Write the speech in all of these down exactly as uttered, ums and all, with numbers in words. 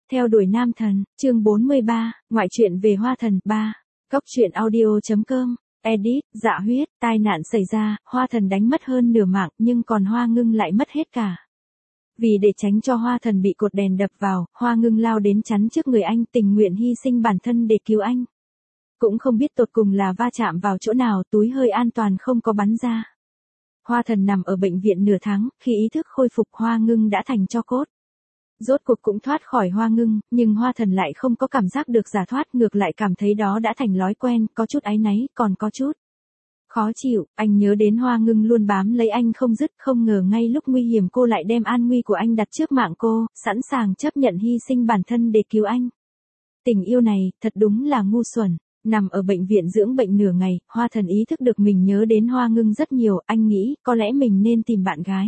Theo đuổi nam thần, chương bốn mươi ba, ngoại truyện về Hoa Thần, ba. Góc truyện audio.com, edit, dạ huyết, tai nạn xảy ra, Hoa Thần đánh mất hơn nửa mạng nhưng còn Hoa Ngưng lại mất hết cả. Vì để tránh cho Hoa Thần bị cột đèn đập vào, Hoa Ngưng lao đến chắn trước người anh, tình nguyện hy sinh bản thân để cứu anh. Cũng không biết tột cùng là va chạm vào chỗ nào, túi hơi an toàn không có bắn ra. Hoa Thần nằm ở bệnh viện nửa tháng, khi ý thức khôi phục Hoa Ngưng đã thành tro cốt. Rốt cuộc cũng thoát khỏi Hoa Ngưng, nhưng Hoa Thần lại không có cảm giác được giải thoát, ngược lại cảm thấy đó đã thành lối quen, có chút áy náy, còn có chút khó chịu. Anh nhớ đến Hoa Ngưng luôn bám lấy anh không dứt, không ngờ ngay lúc nguy hiểm cô lại đem an nguy của anh đặt trước mạng cô, sẵn sàng chấp nhận hy sinh bản thân để cứu anh. Tình yêu này, thật đúng là ngu xuẩn. Nằm ở bệnh viện dưỡng bệnh nửa ngày, Hoa Thần ý thức được mình nhớ đến Hoa Ngưng rất nhiều, anh nghĩ, có lẽ mình nên tìm bạn gái.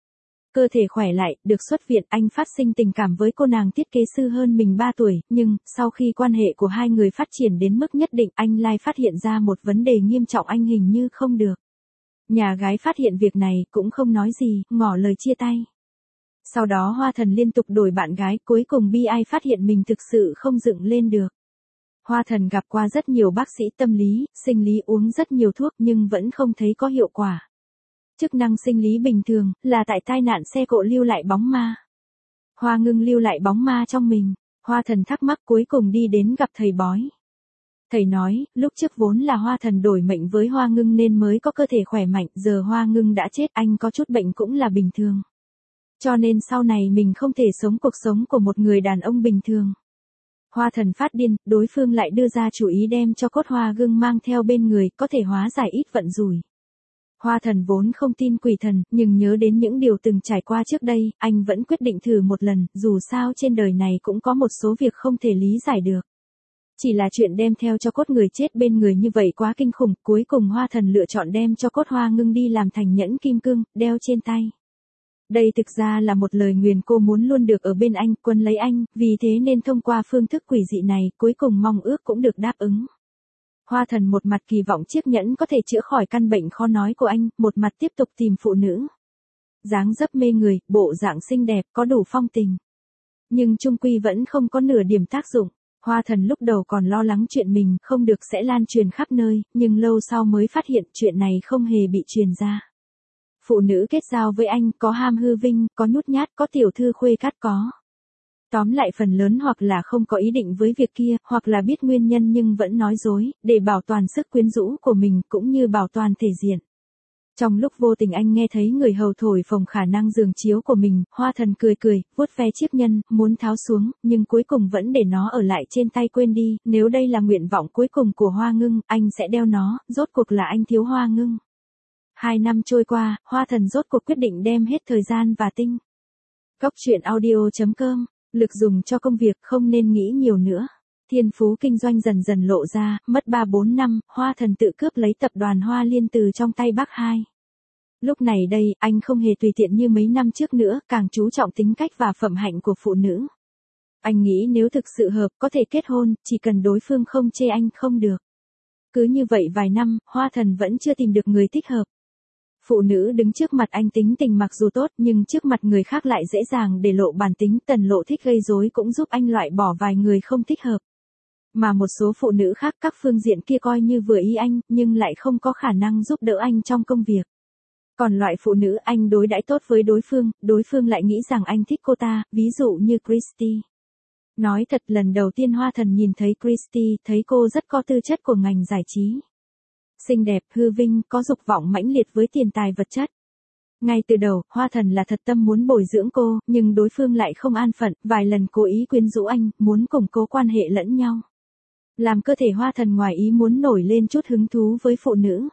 Cơ thể khỏe lại, được xuất viện, anh phát sinh tình cảm với cô nàng thiết kế sư hơn mình ba tuổi, nhưng, sau khi quan hệ của hai người phát triển đến mức nhất định, anh lại phát hiện ra một vấn đề nghiêm trọng, anh hình như không được. Nhà gái phát hiện việc này, cũng không nói gì, ngỏ lời chia tay. Sau đó Hoa Thần liên tục đổi bạn gái, cuối cùng bi ai phát hiện mình thực sự không dựng lên được. Hoa Thần gặp qua rất nhiều bác sĩ tâm lý, sinh lý, uống rất nhiều thuốc nhưng vẫn không thấy có hiệu quả. Chức năng sinh lý bình thường, là tại tai nạn xe cộ lưu lại bóng ma. Hoa Ngưng lưu lại bóng ma trong mình. Hoa Thần thắc mắc, cuối cùng đi đến gặp thầy bói. Thầy nói, lúc trước vốn là Hoa Thần đổi mệnh với Hoa Ngưng nên mới có cơ thể khỏe mạnh, giờ Hoa Ngưng đã chết, anh có chút bệnh cũng là bình thường. Cho nên sau này mình không thể sống cuộc sống của một người đàn ông bình thường. Hoa Thần phát điên, đối phương lại đưa ra chủ ý đem cho cốt Hoa Ngưng mang theo bên người, có thể hóa giải ít vận rủi. Hoa Thần vốn không tin quỷ thần, nhưng nhớ đến những điều từng trải qua trước đây, anh vẫn quyết định thử một lần, dù sao trên đời này cũng có một số việc không thể lý giải được. Chỉ là chuyện đem theo cho cốt người chết bên người như vậy quá kinh khủng, cuối cùng Hoa Thần lựa chọn đem cho cốt Hoa Ngưng đi làm thành nhẫn kim cương, đeo trên tay. Đây thực ra là một lời nguyền, cô muốn luôn được ở bên anh, quân lấy anh, vì thế nên thông qua phương thức quỷ dị này, cuối cùng mong ước cũng được đáp ứng. Hoa Thần một mặt kỳ vọng chiếc nhẫn có thể chữa khỏi căn bệnh khó nói của anh, một mặt tiếp tục tìm phụ nữ. Dáng dấp mê người, bộ dạng xinh đẹp, có đủ phong tình. Nhưng chung quy vẫn không có nửa điểm tác dụng. Hoa Thần lúc đầu còn lo lắng chuyện mình không được sẽ lan truyền khắp nơi, nhưng lâu sau mới phát hiện chuyện này không hề bị truyền ra. Phụ nữ kết giao với anh, có ham hư vinh, có nhút nhát, có tiểu thư khuê cát, có. Tóm lại phần lớn hoặc là không có ý định với việc kia, hoặc là biết nguyên nhân nhưng vẫn nói dối, để bảo toàn sức quyến rũ của mình, cũng như bảo toàn thể diện. Trong lúc vô tình anh nghe thấy người hầu thổi phồng khả năng giường chiếu của mình, Hoa Thần cười cười, vuốt ve chiếc nhân, muốn tháo xuống, nhưng cuối cùng vẫn để nó ở lại trên tay, quên đi, nếu đây là nguyện vọng cuối cùng của Hoa Ngưng, anh sẽ đeo nó, rốt cuộc là anh thiếu Hoa Ngưng. Hai năm trôi qua, Hoa Thần rốt cuộc quyết định đem hết thời gian và tinh. Góc truyện audio.com, lực dùng cho công việc, không nên nghĩ nhiều nữa. Thiên phú kinh doanh dần dần lộ ra, mất ba bốn năm, Hoa Thần tự cướp lấy tập đoàn Hoa Liên từ trong tay bác hai. Lúc này đây, anh không hề tùy tiện như mấy năm trước nữa, càng chú trọng tính cách và phẩm hạnh của phụ nữ. Anh nghĩ nếu thực sự hợp, có thể kết hôn, chỉ cần đối phương không chê anh không được. Cứ như vậy vài năm, Hoa Thần vẫn chưa tìm được người thích hợp. Phụ nữ đứng trước mặt anh tính tình mặc dù tốt nhưng trước mặt người khác lại dễ dàng để lộ bản tính, Tần Lộ thích gây rối cũng giúp anh loại bỏ vài người không thích hợp. Mà một số phụ nữ khác các phương diện kia coi như vừa ý anh, nhưng lại không có khả năng giúp đỡ anh trong công việc. Còn loại phụ nữ anh đối đãi tốt với đối phương, đối phương lại nghĩ rằng anh thích cô ta, ví dụ như Christy. Nói thật, lần đầu tiên Hoa Thần nhìn thấy Christy, thấy cô rất có tư chất của ngành giải trí. Xinh đẹp, hư vinh, có dục vọng mãnh liệt với tiền tài vật chất. Ngay từ đầu, Hoa Thần là thật tâm muốn bồi dưỡng cô, nhưng đối phương lại không an phận, vài lần cố ý quyến rũ anh, muốn củng cố quan hệ lẫn nhau. Làm cơ thể Hoa Thần ngoài ý muốn nổi lên chút hứng thú với phụ nữ.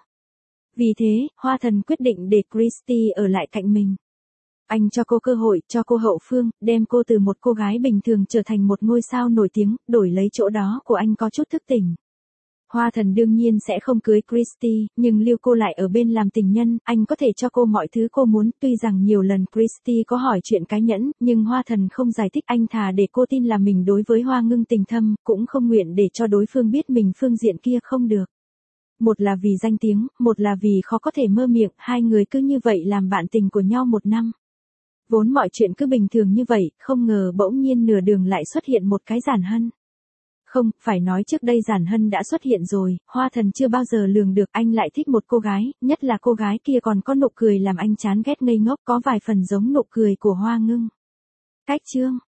Vì thế, Hoa Thần quyết định để Christy ở lại cạnh mình. Anh cho cô cơ hội, cho cô hậu phương, đem cô từ một cô gái bình thường trở thành một ngôi sao nổi tiếng, đổi lấy chỗ đó của anh có chút thức tỉnh. Hoa Thần đương nhiên sẽ không cưới Christy, nhưng lưu cô lại ở bên làm tình nhân, anh có thể cho cô mọi thứ cô muốn, tuy rằng nhiều lần Christy có hỏi chuyện cái nhẫn, nhưng Hoa Thần không giải thích, anh thà để cô tin là mình đối với Hoa Ngưng tình thâm, cũng không nguyện để cho đối phương biết mình phương diện kia không được. Một là vì danh tiếng, một là vì khó có thể mơ miệng, hai người cứ như vậy làm bạn tình của nhau một năm. Vốn mọi chuyện cứ bình thường như vậy, không ngờ bỗng nhiên nửa đường lại xuất hiện một cái Giản Hân. Không, phải nói trước đây Giản Hân đã xuất hiện rồi, Hoa Thần chưa bao giờ lường được anh lại thích một cô gái, nhất là cô gái kia còn có nụ cười làm anh chán ghét ngây ngốc, có vài phần giống nụ cười của Hoa Ngưng. Cách chương